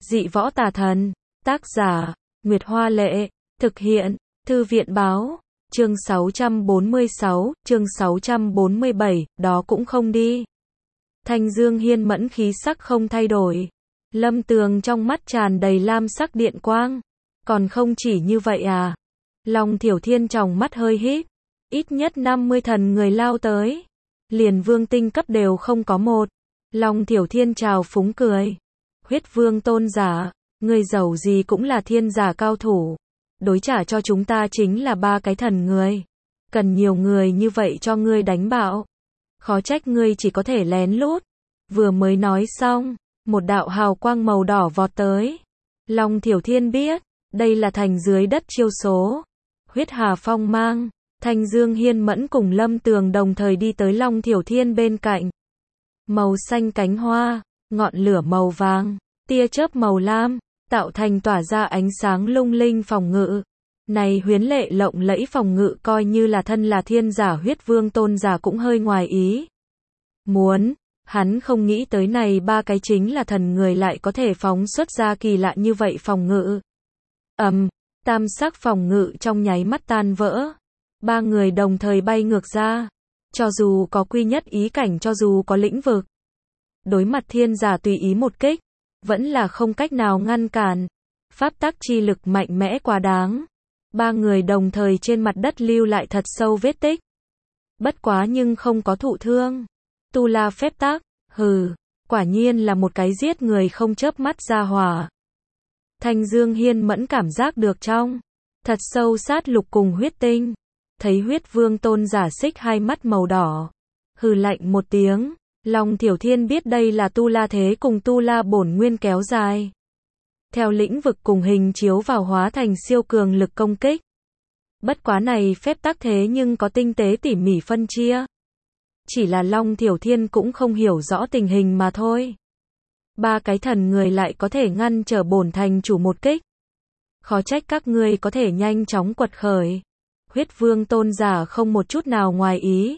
Dị võ tà thần. Tác giả, Nguyệt Hoa Lệ. Thực hiện, Thư viện Báo. Chương 646, chương 647, đó cũng không đi. Thanh Dương Hiên Mẫn khí sắc không thay đổi. Lâm Tường trong mắt tràn đầy lam sắc điện quang. Còn không chỉ như vậy à? Long Thiểu Thiên tròng mắt hơi híp. Ít nhất 50 thần người lao tới. Liền vương tinh cấp đều không có một. Long Thiểu Thiên trào phúng cười. Huyết vương tôn giả, người giàu gì cũng là thiên giả cao thủ. Đối trả cho chúng ta chính là 3 cái thần người. Cần nhiều người như vậy cho ngươi đánh bạo. Khó trách ngươi chỉ có thể lén lút. Vừa mới nói xong, một đạo hào quang màu đỏ vọt tới. Long Thiểu Thiên biết, đây là thành dưới đất chiêu số. Huyết Hà Phong mang, Thanh Dương Hiên Mẫn cùng Lâm Tường đồng thời đi tới Long Thiểu Thiên bên cạnh. Màu xanh cánh hoa, ngọn lửa màu vàng, tia chớp màu lam, tạo thành tỏa ra ánh sáng lung linh phòng ngự. Này huyến lệ lộng lẫy phòng ngự coi như là thân là thiên giả huyết vương tôn giả cũng hơi ngoài ý. Hắn không nghĩ tới này 3 cái chính là thần người lại có thể phóng xuất ra kỳ lạ như vậy phòng ngự. Tam sắc phòng ngự trong nháy mắt tan vỡ. 3 người đồng thời bay ngược ra. Cho dù có quy nhất ý cảnh, cho dù có lĩnh vực, đối mặt thiên giả tùy ý một kích, vẫn là không cách nào ngăn cản. Pháp tắc chi lực mạnh mẽ quá đáng. 3 người đồng thời trên mặt đất lưu lại thật sâu vết tích. Bất quá nhưng không có thụ thương. Tu la phép tắc, quả nhiên là một cái giết người không chớp mắt ra hỏa. Thanh Dương Hiên Mẫn cảm giác được trong thật sâu sát lục cùng huyết tinh. Thấy huyết vương tôn giả xích hai mắt màu đỏ. Hừ lạnh một tiếng. Long Thiểu Thiên biết đây là tu la thế cùng tu la bổn nguyên kéo dài. Theo lĩnh vực cùng hình chiếu vào hóa thành siêu cường lực công kích. Bất quá này phép tắc thế nhưng có tinh tế tỉ mỉ phân chia. Chỉ là Long Thiểu Thiên cũng không hiểu rõ tình hình mà thôi. 3 cái thần người lại có thể ngăn trở bổn thành chủ một kích. Khó trách các ngươi có thể nhanh chóng quật khởi. Huyết vương tôn giả không một chút nào ngoài ý.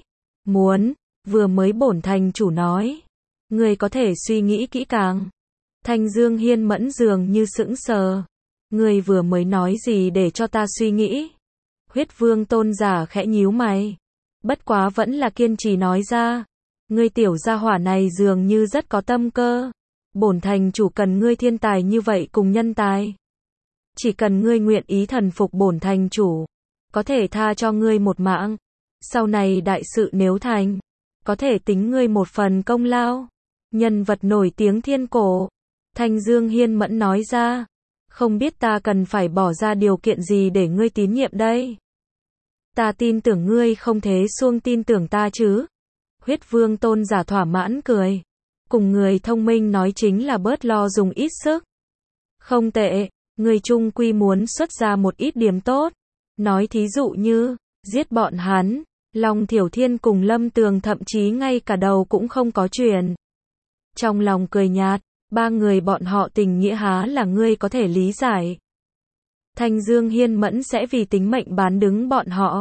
Vừa mới bổn thành chủ nói. Ngươi có thể suy nghĩ kỹ càng. Thanh Dương Hiên Mẫn dường như sững sờ. Ngươi vừa mới nói gì để cho ta suy nghĩ? Huyết vương tôn giả khẽ nhíu mày. Bất quá vẫn là kiên trì nói ra. Ngươi tiểu gia hỏa này dường như rất có tâm cơ. Bổn thành chủ cần ngươi thiên tài như vậy cùng nhân tài. Chỉ cần ngươi nguyện ý thần phục bổn thành chủ, có thể tha cho ngươi một mạng. Sau này đại sự nếu thành, có thể tính ngươi một phần công lao. Nhân vật nổi tiếng thiên cổ. Thanh Dương Hiên Mẫn nói ra. Không biết ta cần phải bỏ ra điều kiện gì để ngươi tín nhiệm đây? Ta tin tưởng ngươi không thế xuông tin tưởng ta chứ? Huyết vương tôn giả thỏa mãn cười. Cùng người thông minh nói chính là bớt lo dùng ít sức. Không tệ, ngươi chung quy muốn xuất ra một ít điểm tốt. Nói thí dụ như, giết bọn hắn. Long Thiểu Thiên cùng Lâm Tường thậm chí ngay cả đầu cũng không có chuyển. Trong lòng cười nhạt, 3 người bọn họ tình nghĩa há là ngươi có thể lý giải. Thanh Dương Hiên Mẫn sẽ vì tính mệnh bán đứng bọn họ.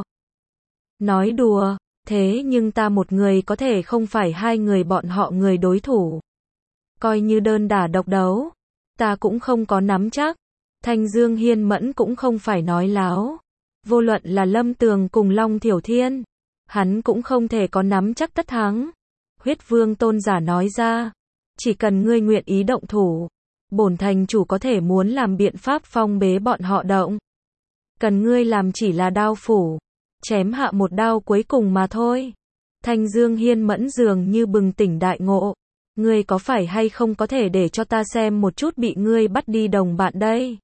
Nói đùa, thế nhưng ta một người có thể không phải 2 người bọn họ người đối thủ. Coi như đơn đả độc đấu, ta cũng không có nắm chắc. Thanh Dương Hiên Mẫn cũng không phải nói láo. Vô luận là Lâm Tường cùng Long Thiểu Thiên, hắn cũng không thể có nắm chắc tất thắng. Huyết vương tôn giả nói ra. Chỉ cần ngươi nguyện ý động thủ, bổn thành chủ có thể muốn làm biện pháp phong bế bọn họ động. Cần ngươi làm chỉ là đao phủ, chém hạ một đao cuối cùng mà thôi. Thanh Dương Hiên Mẫn dường như bừng tỉnh đại ngộ. Ngươi có phải hay không có thể để cho ta xem một chút bị ngươi bắt đi đồng bạn đây?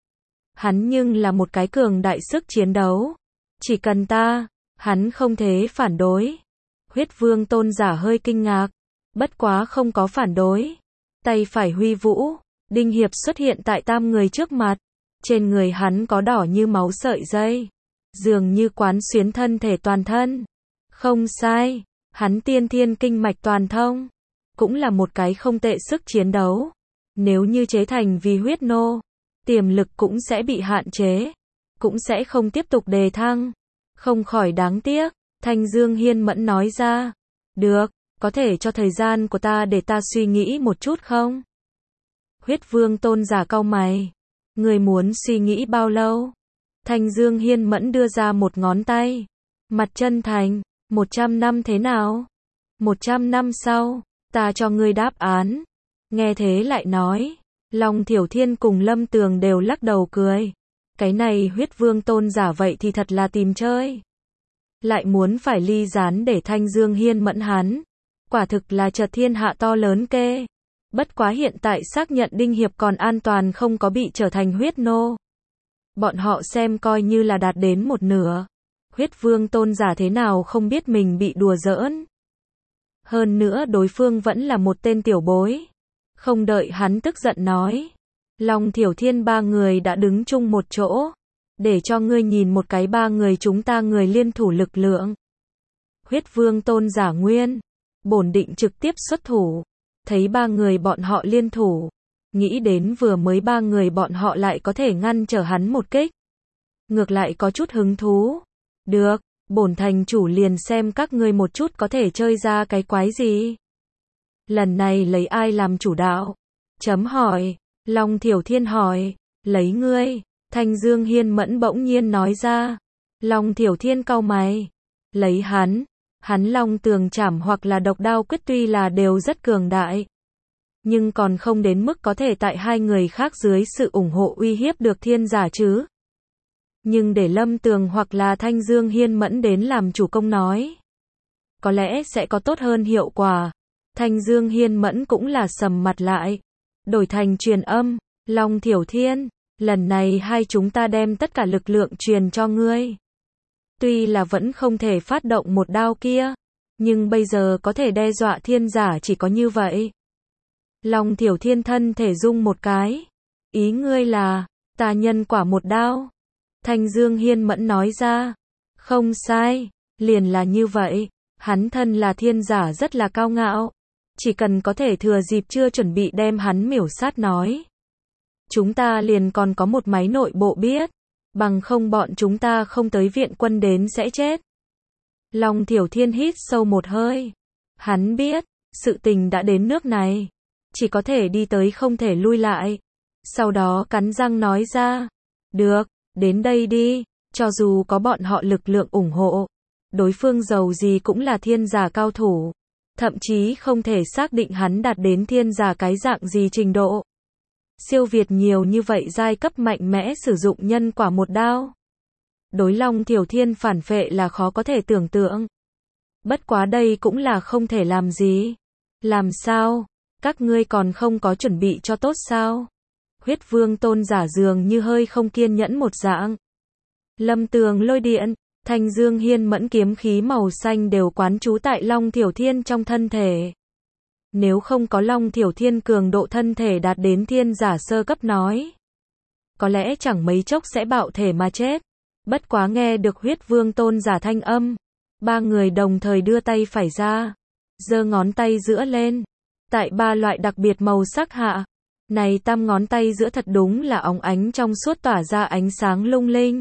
Hắn nhưng là một cái cường đại sức chiến đấu. Chỉ cần ta, hắn không thể phản đối. Huyết vương tôn giả hơi kinh ngạc. Bất quá không có phản đối. Tay phải huy vũ, Đinh Hiệp xuất hiện tại 3 người trước mặt. Trên người hắn có đỏ như máu sợi dây. Dường như quán xuyến thân thể toàn thân. Không sai, hắn tiên thiên kinh mạch toàn thông. Cũng là một cái không tệ sức chiến đấu. Nếu như chế thành vì huyết nô, tiềm lực cũng sẽ bị hạn chế. Cũng sẽ không tiếp tục đề thăng. Không khỏi đáng tiếc. Thanh Dương Hiên Mẫn nói ra. Được. Có thể cho thời gian của ta để ta suy nghĩ một chút không? Huyết Vương Tôn giả cau mày. Người muốn suy nghĩ bao lâu? Thanh Dương Hiên Mẫn đưa ra một ngón tay. Mặt chân thành, 100 năm thế nào? 100 năm sau, ta cho ngươi đáp án. Nghe thế lại nói. Long Thiểu Thiên cùng Lâm Tường đều lắc đầu cười. Cái này Huyết Vương Tôn giả vậy thì thật là tìm chơi. Lại muốn phải ly gián để Thanh Dương Hiên Mẫn hắn. Quả thực là chợt thiên hạ to lớn kê. Bất quá hiện tại xác nhận Đinh Hiệp còn an toàn không có bị trở thành huyết nô. Bọn họ xem coi như là đạt đến một nửa. Huyết Vương Tôn giả thế nào không biết mình bị đùa giỡn. Hơn nữa đối phương vẫn là một tên tiểu bối. Không đợi hắn tức giận nói. Long Thiểu Thiên ba người đã đứng chung một chỗ. Để cho ngươi nhìn một cái ba người chúng ta người liên thủ lực lượng. Huyết Vương Tôn giả nguyên. Bổn định trực tiếp xuất thủ. Thấy ba người bọn họ liên thủ. Nghĩ đến vừa mới ba người bọn họ lại có thể ngăn trở hắn một kích. Ngược lại có chút hứng thú. Được, bổn thành chủ liền xem các ngươi một chút có thể chơi ra cái quái gì. Lần này lấy ai làm chủ đạo? Chấm hỏi. Long Thiểu Thiên hỏi. Lấy ngươi. Thanh Dương Hiên Mẫn bỗng nhiên nói ra. Long Thiểu Thiên cau mày. Lấy hắn. Hắn Long Tường Trảm hoặc là độc đao quyết tuy là đều rất cường đại. Nhưng còn không đến mức có thể tại hai người khác dưới sự ủng hộ uy hiếp được thiên giả chứ. Nhưng để Lâm Tường hoặc là Thanh Dương Hiên Mẫn đến làm chủ công nói. Có lẽ sẽ có tốt hơn hiệu quả. Thanh Dương Hiên Mẫn cũng là sầm mặt lại. Đổi thành truyền âm. Long Thiểu Thiên. Lần này hai chúng ta đem tất cả lực lượng truyền cho ngươi. Tuy là vẫn không thể phát động một đao kia. Nhưng bây giờ có thể đe dọa thiên giả chỉ có như vậy. Long Thiểu Thiên thân thể rung một cái. Ý ngươi là, ta nhân quả một đao. Thanh Dương Hiên Mẫn nói ra. Không sai, liền là như vậy. Hắn thân là thiên giả rất là cao ngạo. Chỉ cần có thể thừa dịp chưa chuẩn bị đem hắn miểu sát nói. Chúng ta liền còn có một máy nội bộ biết. Bằng không bọn chúng ta không tới viện quân đến sẽ chết. Long Thiểu Thiên hít sâu một hơi. Hắn biết, sự tình đã đến nước này. Chỉ có thể đi tới không thể lui lại. Sau đó cắn răng nói ra. Được, đến đây đi. Cho dù có bọn họ lực lượng ủng hộ. Đối phương giàu gì cũng là thiên giả cao thủ. Thậm chí không thể xác định hắn đạt đến thiên giả cái dạng gì trình độ. Siêu việt nhiều như vậy giai cấp mạnh mẽ sử dụng nhân quả một đao. Đối Long Thiểu Thiên phản phệ là khó có thể tưởng tượng. Bất quá đây cũng là không thể làm gì. Làm sao? Các ngươi còn không có chuẩn bị cho tốt sao? Huyết Vương Tôn giả dường như hơi không kiên nhẫn một dạng. Lâm Tường lôi điện, Thanh Dương Hiên Mẫn kiếm khí màu xanh đều quán trú tại Long Thiểu Thiên trong thân thể. Nếu không có Long Thiểu Thiên cường độ thân thể đạt đến thiên giả sơ cấp nói. Có lẽ chẳng mấy chốc sẽ bạo thể mà chết. Bất quá nghe được Huyết Vương Tôn giả thanh âm. Ba người đồng thời đưa tay phải ra. Giơ ngón tay giữa lên. Tại ba loại đặc biệt màu sắc hạ. Này tam ngón tay giữa thật đúng là óng ánh trong suốt tỏa ra ánh sáng lung linh.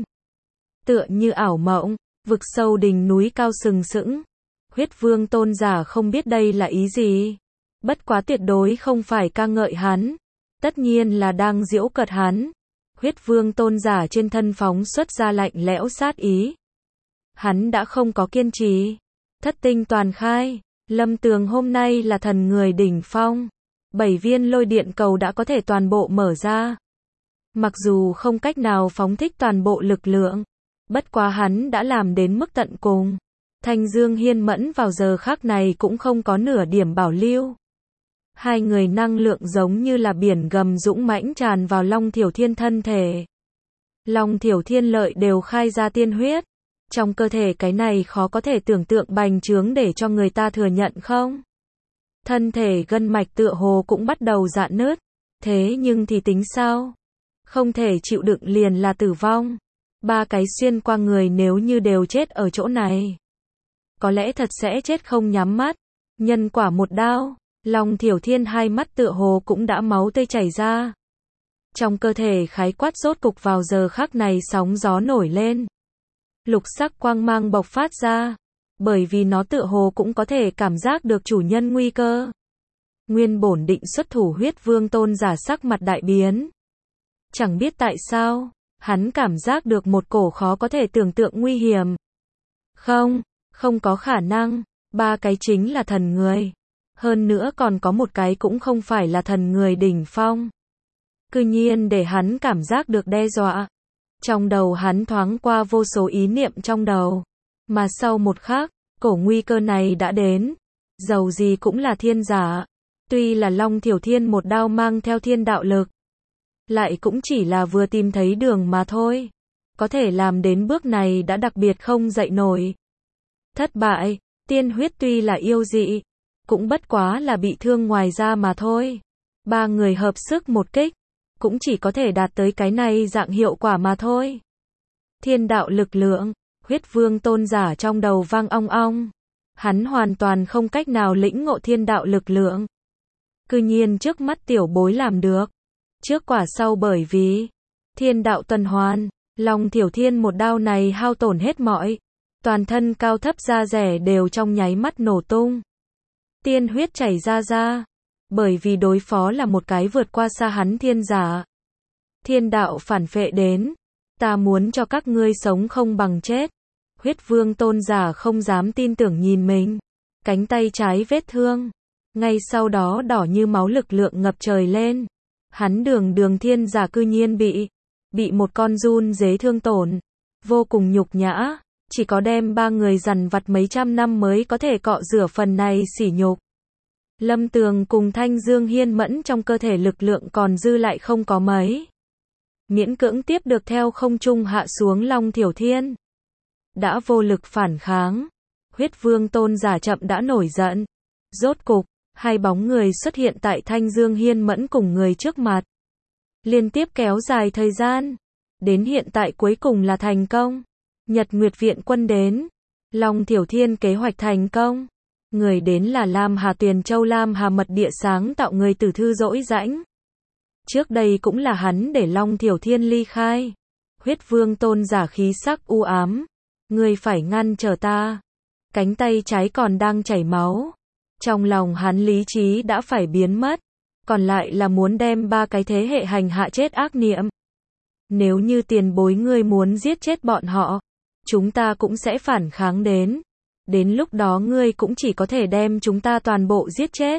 Tựa như ảo mộng, vực sâu đỉnh núi cao sừng sững. Huyết Vương Tôn giả không biết đây là ý gì. Bất quá tuyệt đối không phải ca ngợi hắn. Tất nhiên là đang giễu cợt hắn. Huyết Vương Tôn giả trên thân phóng xuất ra lạnh lẽo sát ý. Hắn đã không có kiên trì. Thất tinh toàn khai. Lâm Tường hôm nay là thần người đỉnh phong. 7 viên lôi điện cầu đã có thể toàn bộ mở ra. Mặc dù không cách nào phóng thích toàn bộ lực lượng. Bất quá hắn đã làm đến mức tận cùng. Thanh Dương Hiên Mẫn vào giờ khắc này cũng không có nửa điểm bảo lưu. Hai người năng lượng giống như là biển gầm dũng mãnh tràn vào Long Thiểu Thiên thân thể. Long Thiểu Thiên lợi đều khai ra tiên huyết. Trong cơ thể cái này khó có thể tưởng tượng bành trướng để cho người ta thừa nhận không? Thân thể gân mạch tựa hồ cũng bắt đầu rạn nứt. Thế nhưng thì tính sao? Không thể chịu đựng liền là tử vong. Ba cái xuyên qua người nếu như đều chết ở chỗ này. Có lẽ thật sẽ chết không nhắm mắt. Nhân quả một đao. Long Thiểu Thiên hai mắt tựa hồ cũng đã máu tươi chảy ra. Trong cơ thể khái quát rốt cục vào giờ khắc này sóng gió nổi lên. Lục sắc quang mang bộc phát ra. Bởi vì nó tựa hồ cũng có thể cảm giác được chủ nhân nguy cơ. Nguyên bổn định xuất thủ huyết vương tôn giả sắc mặt đại biến. Chẳng biết tại sao, hắn cảm giác được một cổ khó có thể tưởng tượng nguy hiểm. Không, không có khả năng, ba cái chính là thần người. Hơn nữa còn có một cái cũng không phải là thần người đỉnh phong. Cư nhiên để hắn cảm giác được đe dọa. Trong đầu hắn thoáng qua vô số ý niệm trong đầu. Mà sau một khắc, cổ nguy cơ này đã đến. Dầu gì cũng là thiên giả. Tuy là Long Thiểu Thiên một đao mang theo thiên đạo lực. Lại cũng chỉ là vừa tìm thấy đường mà thôi. Có thể làm đến bước này đã đặc biệt không dậy nổi. Thất bại, tiên huyết tuy là yêu dị. Cũng bất quá là bị thương ngoài ra mà thôi. Ba người hợp sức một kích. Cũng chỉ có thể đạt tới cái này dạng hiệu quả mà thôi. Thiên đạo lực lượng, huyết vương tôn giả trong đầu vang ong ong. Hắn hoàn toàn không cách nào lĩnh ngộ thiên đạo lực lượng. Cư nhiên trước mắt tiểu bối làm được. Trước quả sau bởi vì thiên đạo tuần hoàn, Long Thiểu Thiên một đao này hao tổn hết mọi. Toàn thân cao thấp da rẻ đều trong nháy mắt nổ tung. Tiên huyết chảy ra. Bởi vì đối phó là một cái vượt qua xa hắn thiên giả. Thiên đạo phản phệ đến. Ta muốn cho các ngươi sống không bằng chết. Huyết vương tôn giả không dám tin tưởng nhìn mình. Cánh tay trái vết thương. Ngay sau đó đỏ như máu lực lượng ngập trời lên. Hắn đường thiên giả cư nhiên bị một con run dế thương tổn. Vô cùng nhục nhã. Chỉ có đem ba người dằn vặt mấy trăm năm mới có thể cọ rửa phần này sỉ nhục. Lâm Tường cùng Thanh Dương Hiên Mẫn trong cơ thể lực lượng còn dư lại không có mấy. Miễn cưỡng tiếp được theo không trung hạ xuống Long Thiểu Thiên. Đã vô lực phản kháng. Huyết vương tôn giả chậm đã nổi giận. Rốt cục, hai bóng người xuất hiện tại Thanh Dương Hiên Mẫn cùng người trước mặt. Liên tiếp kéo dài thời gian. Đến hiện tại cuối cùng là thành công. Nhật Nguyệt Viện quân đến. Long Thiểu Thiên kế hoạch thành công. Người đến là Lam Hà Tuyền Châu Lam Hà Mật Địa sáng tạo người Tử Thư Dỗi Rãnh. Trước đây cũng là hắn để Long Thiểu Thiên ly khai. Huyết vương tôn giả khí sắc u ám. Người phải ngăn trở ta. Cánh tay trái còn đang chảy máu. Trong lòng hắn lý trí đã phải biến mất. Còn lại là muốn đem ba cái thế hệ hành hạ chết ác niệm. Nếu như tiền bối ngươi muốn giết chết bọn họ, chúng ta cũng sẽ phản kháng đến. Đến lúc đó ngươi cũng chỉ có thể đem chúng ta toàn bộ giết chết.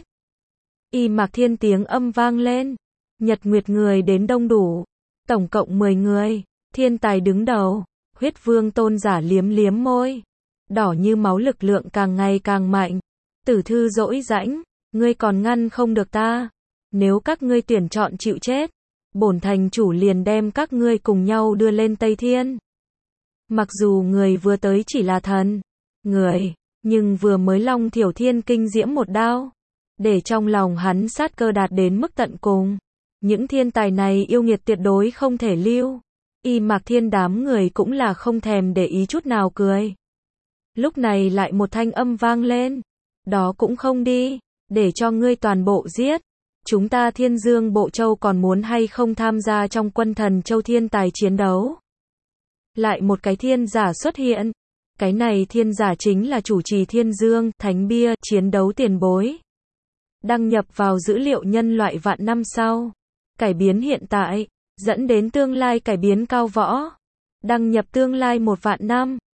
Y Mạc Thiên tiếng âm vang lên. Nhật Nguyệt người đến đông đủ. Tổng cộng 10 người. Thiên tài đứng đầu. Huyết vương tôn giả liếm môi. Đỏ như máu lực lượng càng ngày càng mạnh. Tử Thư Dỗi Rãnh. Ngươi còn ngăn không được ta. Nếu các ngươi tuyển chọn chịu chết, bổn thành chủ liền đem các ngươi cùng nhau đưa lên Tây Thiên. Mặc dù người vừa tới chỉ là thần người, nhưng vừa mới Long Thiểu Thiên kinh diễm một đao, để trong lòng hắn sát cơ đạt đến mức tận cùng. Những thiên tài này yêu nghiệt tuyệt đối không thể lưu. Y Mạc Thiên đám người cũng là không thèm để ý chút nào cười. Lúc này lại một thanh âm vang lên. Đó cũng không đi, để cho ngươi toàn bộ giết. Chúng ta Thiên Dương Bộ Châu còn muốn hay không tham gia trong quân thần châu thiên tài chiến đấu. Lại một cái thiên giả xuất hiện. Cái này thiên giả chính là chủ trì Thiên Dương, Thánh Bia, chiến đấu tiền bối. Đăng nhập vào dữ liệu nhân loại vạn năm sau. Cải biến hiện tại, dẫn đến tương lai cải biến cao võ. Đăng nhập tương lai 1 vạn năm.